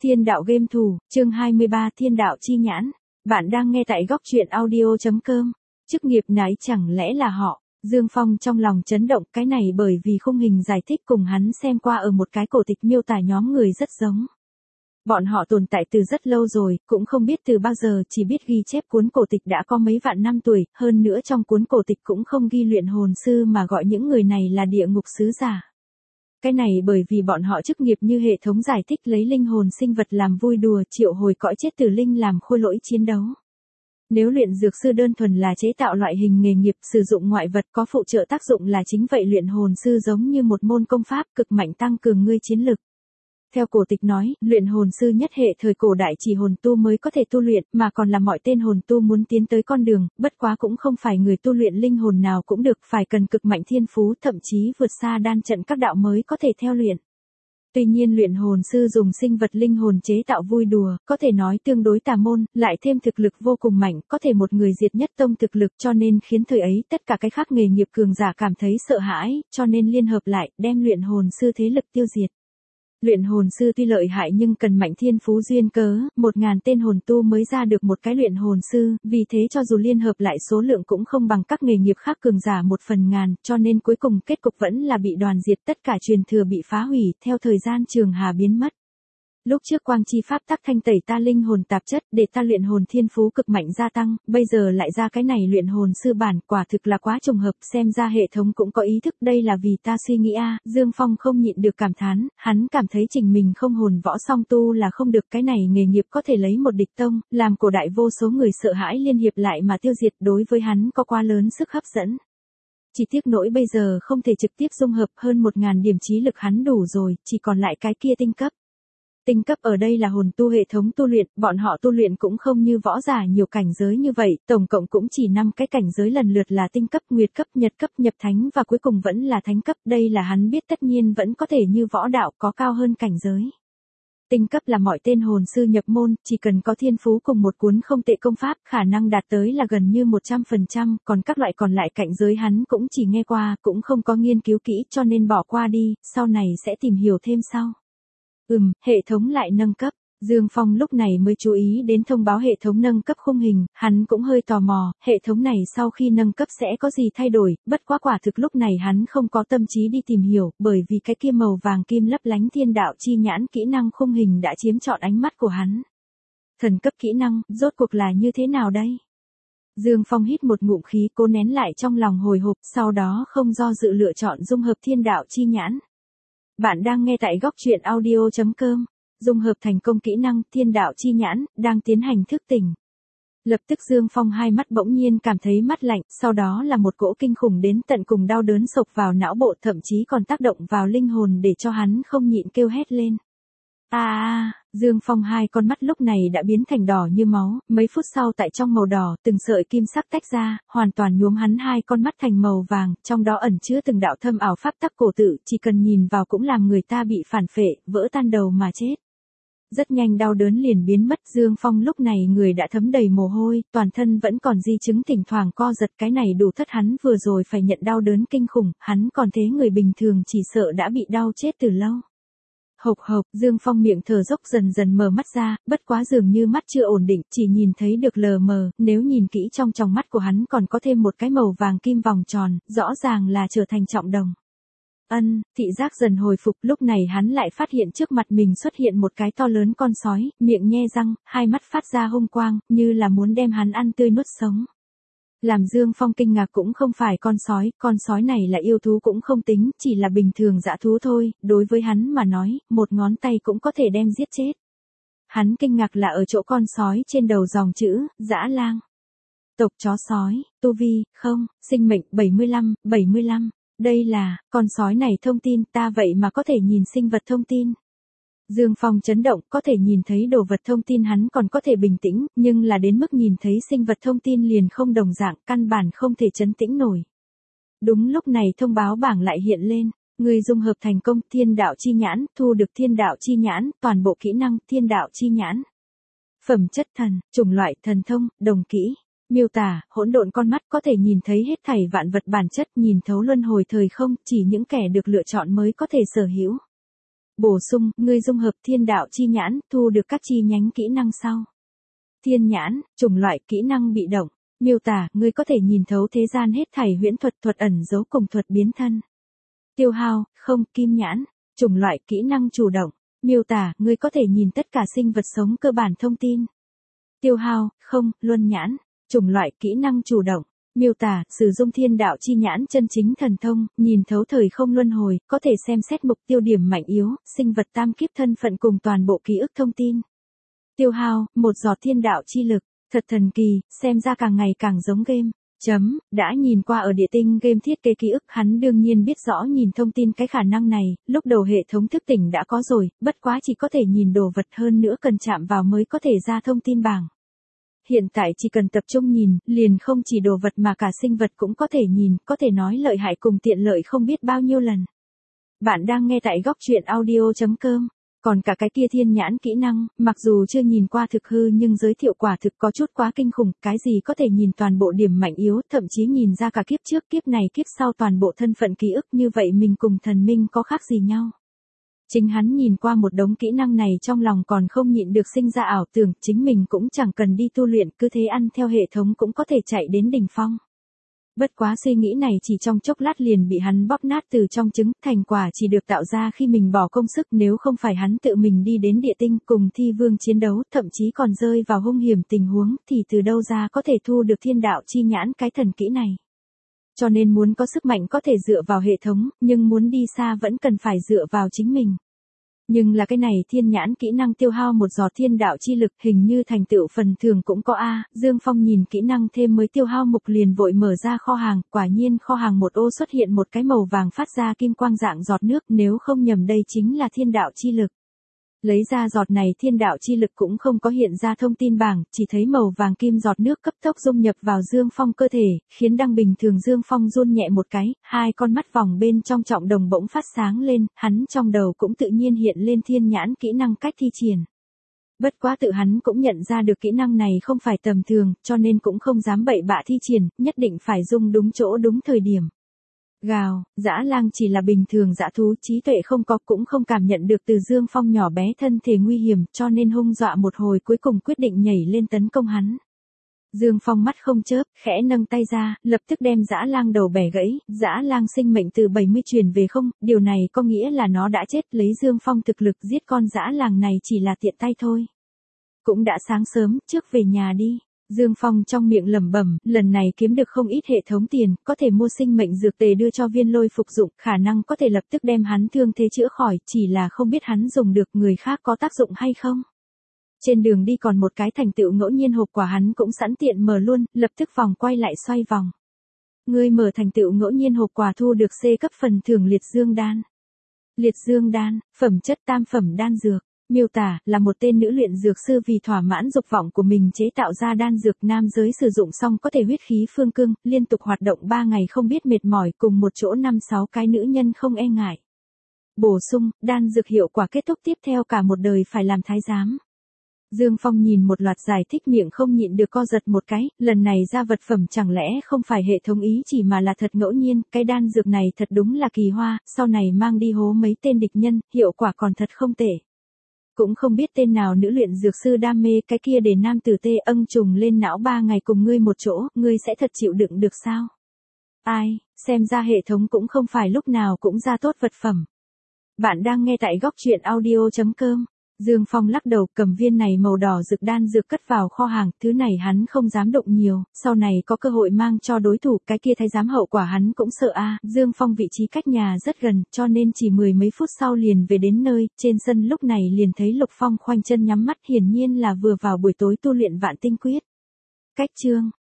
Thiên đạo game thủ, chương 23 Thiên đạo chi nhãn. Bạn đang nghe tại góc truyện audio.com. Chức nghiệp nái chẳng lẽ là họ? Dương Phong trong lòng chấn động, cái này bởi vì khung hình giải thích cùng hắn xem qua ở một cái cổ tịch miêu tả nhóm người rất giống. Bọn họ tồn tại từ rất lâu rồi, cũng không biết từ bao giờ, chỉ biết ghi chép cuốn cổ tịch đã có mấy vạn năm tuổi, hơn nữa trong cuốn cổ tịch cũng không ghi luyện hồn sư mà gọi những người này là địa ngục sứ giả. Cái này bởi vì bọn họ chức nghiệp như hệ thống giải thích lấy linh hồn sinh vật làm vui đùa, triệu hồi cõi chết từ linh làm khôi lỗi chiến đấu. Nếu luyện dược sư đơn thuần là chế tạo loại hình nghề nghiệp, sử dụng ngoại vật có phụ trợ tác dụng là chính vậy, luyện hồn sư giống như một môn công pháp cực mạnh tăng cường ngươi chiến lực. Theo cổ tịch nói, luyện hồn sư nhất hệ thời cổ đại chỉ hồn tu mới có thể tu luyện, mà còn là mọi tên hồn tu muốn tiến tới con đường, bất quá cũng không phải người tu luyện linh hồn nào cũng được, phải cần cực mạnh thiên phú, thậm chí vượt xa đan trận các đạo mới có thể theo luyện. Tuy nhiên luyện hồn sư dùng sinh vật linh hồn chế tạo vui đùa, có thể nói tương đối tà môn, lại thêm thực lực vô cùng mạnh, có thể một người diệt nhất tông thực lực, cho nên khiến thời ấy tất cả cái khác nghề nghiệp cường giả cảm thấy sợ hãi, cho nên liên hợp lại, đem luyện hồn sư thế lực tiêu diệt. Luyện hồn sư tuy lợi hại nhưng cần mạnh thiên phú duyên cớ, 1000 tên hồn tu mới ra được một cái luyện hồn sư, vì thế cho dù liên hợp lại số lượng cũng không bằng các nghề nghiệp khác cường giả 1/1000, cho nên cuối cùng kết cục vẫn là bị đoàn diệt, tất cả truyền thừa bị phá hủy, theo thời gian trường hà biến mất. Lúc trước quang chi pháp tắc thanh tẩy ta linh hồn tạp chất để ta luyện hồn thiên phú cực mạnh gia tăng, bây giờ lại ra cái này luyện hồn sư bản, quả thực là quá trùng hợp, xem ra hệ thống cũng có ý thức, đây là vì ta suy nghĩ a. Dương Phong không nhịn được cảm thán, hắn cảm thấy trình mình không hồn võ song tu là không được, cái này nghề nghiệp có thể lấy một địch tông, làm cổ đại vô số người sợ hãi liên hiệp lại mà tiêu diệt, đối với hắn có quá lớn sức hấp dẫn. Chỉ tiếc nỗi bây giờ không thể trực tiếp dung hợp, hơn 1000 điểm trí lực hắn đủ rồi, chỉ còn lại cái kia tinh cấp. Tinh cấp ở đây là hồn tu hệ thống tu luyện, bọn họ tu luyện cũng không như võ giả nhiều cảnh giới như vậy, tổng cộng cũng chỉ 5 cái cảnh giới, lần lượt là tinh cấp, nguyệt cấp, nhật cấp, nhập thánh và cuối cùng vẫn là thánh cấp, đây là hắn biết tất nhiên vẫn có thể như võ đạo có cao hơn cảnh giới. Tinh cấp là mọi tên hồn sư nhập môn, chỉ cần có thiên phú cùng một cuốn không tệ công pháp, khả năng đạt tới là gần như 100%, còn các loại còn lại cảnh giới hắn cũng chỉ nghe qua, cũng không có nghiên cứu kỹ cho nên bỏ qua đi, sau này sẽ tìm hiểu thêm sau. Hệ thống lại nâng cấp. Dương Phong lúc này mới chú ý đến thông báo hệ thống nâng cấp khung hình, hắn cũng hơi tò mò, hệ thống này sau khi nâng cấp sẽ có gì thay đổi, bất quá quả thực lúc này hắn không có tâm trí đi tìm hiểu, bởi vì cái kia màu vàng kim lấp lánh thiên đạo chi nhãn kỹ năng khung hình đã chiếm trọn ánh mắt của hắn. Thần cấp kỹ năng, rốt cuộc là như thế nào đây? Dương Phong hít một ngụm khí, cố nén lại trong lòng hồi hộp, sau đó không do dự lựa chọn dung hợp thiên đạo chi nhãn. Bạn đang nghe tại góc truyện audio.com. Dung hợp thành công kỹ năng thiên đạo chi nhãn, đang tiến hành thức tỉnh. Lập tức Dương Phong hai mắt bỗng nhiên cảm thấy mát lạnh, sau đó là một cỗ kinh khủng đến tận cùng đau đớn xộc vào não bộ, thậm chí còn tác động vào linh hồn để cho hắn không nhịn kêu hét lên. Dương Phong hai con mắt lúc này đã biến thành đỏ như máu, mấy phút sau tại trong màu đỏ, từng sợi kim sắc tách ra, hoàn toàn nhuốm hắn hai con mắt thành màu vàng, trong đó ẩn chứa từng đạo thâm ảo pháp tắc cổ tự, chỉ cần nhìn vào cũng làm người ta bị phản phệ, vỡ tan đầu mà chết. Rất nhanh đau đớn liền biến mất, Dương Phong lúc này người đã thấm đầy mồ hôi, toàn thân vẫn còn di chứng thỉnh thoảng co giật, cái này đủ thất hắn vừa rồi phải nhận đau đớn kinh khủng, hắn còn thế người bình thường chỉ sợ đã bị đau chết từ lâu. Hộc hộc, Dương Phong miệng thở dốc dần dần mở mắt ra, bất quá dường như mắt chưa ổn định, chỉ nhìn thấy được lờ mờ, nếu nhìn kỹ trong tròng mắt của hắn còn có thêm một cái màu vàng kim vòng tròn, rõ ràng là trở thành trọng đồng. Thị giác dần hồi phục, lúc này hắn lại phát hiện trước mặt mình xuất hiện một cái to lớn con sói, miệng nhe răng, hai mắt phát ra hung quang, như là muốn đem hắn ăn tươi nuốt sống. Làm Dương Phong kinh ngạc cũng không phải con sói này là yêu thú cũng không tính, chỉ là bình thường dã thú thôi, đối với hắn mà nói, một ngón tay cũng có thể đem giết chết. Hắn kinh ngạc là ở chỗ con sói trên đầu dòng chữ, dã lang. Tộc chó sói, tu vi, không, sinh mệnh 75. Đây là, con sói này thông tin, ta vậy mà có thể nhìn sinh vật thông tin. Dương Phong chấn động, có thể nhìn thấy đồ vật thông tin hắn còn có thể bình tĩnh, nhưng là đến mức nhìn thấy sinh vật thông tin liền không đồng dạng, căn bản không thể trấn tĩnh nổi. Đúng lúc này thông báo bảng lại hiện lên, người dung hợp thành công thiên đạo chi nhãn, thu được thiên đạo chi nhãn, toàn bộ kỹ năng thiên đạo chi nhãn. Phẩm chất thần, chủng loại thần thông, đồng kỹ. Miêu tả, hỗn độn con mắt có thể nhìn thấy hết thảy vạn vật bản chất, nhìn thấu luân hồi thời không, chỉ những kẻ được lựa chọn mới có thể sở hữu. Bổ sung, ngươi dung hợp thiên đạo chi nhãn, thu được các chi nhánh kỹ năng sau. Thiên nhãn, chủng loại kỹ năng bị động. Miêu tả, ngươi có thể nhìn thấu thế gian hết thảy huyễn thuật, thuật ẩn giấu cùng thuật biến thân. Tiêu hao, không, kim nhãn, chủng loại kỹ năng chủ động. Miêu tả, ngươi có thể nhìn tất cả sinh vật sống cơ bản thông tin. Tiêu hao, không, luân nhãn, chủng loại kỹ năng chủ động. Miêu tả, sử dụng thiên đạo chi nhãn chân chính thần thông, nhìn thấu thời không luân hồi, có thể xem xét mục tiêu điểm mạnh yếu, sinh vật tam kiếp thân phận cùng toàn bộ ký ức thông tin. Tiêu hao, một giọt thiên đạo chi lực, thật thần kỳ, xem ra càng ngày càng giống game. Đã nhìn qua ở địa tinh game thiết kế ký ức, hắn đương nhiên biết rõ nhìn thông tin cái khả năng này, lúc đầu hệ thống thức tỉnh đã có rồi, bất quá chỉ có thể nhìn đồ vật, hơn nữa cần chạm vào mới có thể ra thông tin bảng. Hiện tại chỉ cần tập trung nhìn, liền không chỉ đồ vật mà cả sinh vật cũng có thể nhìn, có thể nói lợi hại cùng tiện lợi không biết bao nhiêu lần. Bạn đang nghe tại góc truyện audio.com. Còn cả cái kia thiên nhãn kỹ năng, mặc dù chưa nhìn qua thực hư nhưng giới thiệu quả thực có chút quá kinh khủng, cái gì có thể nhìn toàn bộ điểm mạnh yếu, thậm chí nhìn ra cả kiếp trước kiếp này kiếp sau toàn bộ thân phận ký ức, như vậy mình cùng thần minh có khác gì nhau. Chính hắn nhìn qua một đống kỹ năng này trong lòng còn không nhịn được sinh ra ảo tưởng, chính mình cũng chẳng cần đi tu luyện, cứ thế ăn theo hệ thống cũng có thể chạy đến đỉnh phong. Bất quá suy nghĩ này chỉ trong chốc lát liền bị hắn bóp nát từ trong trứng, thành quả chỉ được tạo ra khi mình bỏ công sức, nếu không phải hắn tự mình đi đến địa tinh cùng thi vương chiến đấu, thậm chí còn rơi vào hung hiểm tình huống, thì từ đâu ra có thể thu được thiên đạo chi nhãn cái thần kỹ này. Cho nên muốn có sức mạnh có thể dựa vào hệ thống, nhưng muốn đi xa vẫn cần phải dựa vào chính mình. Nhưng là cái này thiên nhãn kỹ năng tiêu hao một giọt thiên đạo chi lực, hình như thành tựu phần thưởng cũng có a. Dương Phong nhìn kỹ năng thêm mới tiêu hao mục liền vội mở ra kho hàng, quả nhiên kho hàng một ô xuất hiện một cái màu vàng phát ra kim quang dạng giọt nước, nếu không nhầm đây chính là thiên đạo chi lực. Lấy ra giọt này thiên đạo chi lực cũng không có hiện ra thông tin bảng, chỉ thấy màu vàng kim giọt nước cấp tốc dung nhập vào Dương Phong cơ thể, khiến đang bình thường Dương Phong run nhẹ một cái, hai con mắt vòng bên trong trọng đồng bỗng phát sáng lên, hắn trong đầu cũng tự nhiên hiện lên thiên nhãn kỹ năng cách thi triển. Bất quá tự hắn cũng nhận ra được kỹ năng này không phải tầm thường, cho nên cũng không dám bậy bạ thi triển, nhất định phải dùng đúng chỗ đúng thời điểm. Gào, dã lang chỉ là bình thường dã thú, trí tuệ không có, cũng không cảm nhận được từ Dương Phong nhỏ bé thân thể nguy hiểm, cho nên hung dọa một hồi cuối cùng quyết định nhảy lên tấn công hắn. Dương Phong mắt không chớp, khẽ nâng tay ra, lập tức đem dã lang đầu bẻ gãy, dã lang sinh mệnh từ 70 truyền về không, điều này có nghĩa là nó đã chết, lấy Dương Phong thực lực giết con dã lang này chỉ là tiện tay thôi. Cũng đã sáng sớm, trước về nhà đi. Dương Phong trong miệng lẩm bẩm, lần này kiếm được không ít hệ thống tiền, có thể mua sinh mệnh dược tề đưa cho Viên Lôi phục dụng, khả năng có thể lập tức đem hắn thương thế chữa khỏi, chỉ là không biết hắn dùng được người khác có tác dụng hay không. Trên đường đi còn một cái thành tựu ngẫu nhiên hộp quả hắn cũng sẵn tiện mở luôn, lập tức vòng quay lại xoay vòng. Ngươi mở thành tựu ngẫu nhiên hộp quả thu được C cấp phần thưởng liệt dương đan. Liệt dương đan, phẩm chất tam phẩm đan dược. Miêu tả, là một tên nữ luyện dược sư vì thỏa mãn dục vọng của mình chế tạo ra đan dược, nam giới sử dụng xong có thể huyết khí phương cương, liên tục hoạt động 3 ngày không biết mệt mỏi, cùng một chỗ 5-6 cái nữ nhân không e ngại. Bổ sung, đan dược hiệu quả kết thúc tiếp theo cả một đời phải làm thái giám. Dương Phong nhìn một loạt giải thích miệng không nhịn được co giật một cái, lần này ra vật phẩm chẳng lẽ không phải hệ thống ý chỉ mà là thật ngẫu nhiên, cái đan dược này thật đúng là kỳ hoa, sau này mang đi hố mấy tên địch nhân, hiệu quả còn thật không tệ. Cũng không biết tên nào nữ luyện dược sư đam mê cái kia để nam tử tê âng trùng lên não 3 ngày cùng ngươi một chỗ, ngươi sẽ thật chịu đựng được sao? Ai, xem ra hệ thống cũng không phải lúc nào cũng ra tốt vật phẩm. Bạn đang nghe tại góc truyện audio.com. Dương Phong lắc đầu, cầm viên này màu đỏ rực đan dược cất vào kho hàng, thứ này hắn không dám động nhiều, sau này có cơ hội mang cho đối thủ, cái kia thái giám hậu quả hắn cũng sợ a. Dương Phong vị trí cách nhà rất gần, cho nên chỉ 10 mấy phút sau liền về đến nơi, trên sân lúc này liền thấy Lục Phong khoanh chân nhắm mắt, hiển nhiên là vừa vào buổi tối tu luyện vạn tinh quyết. Cách chương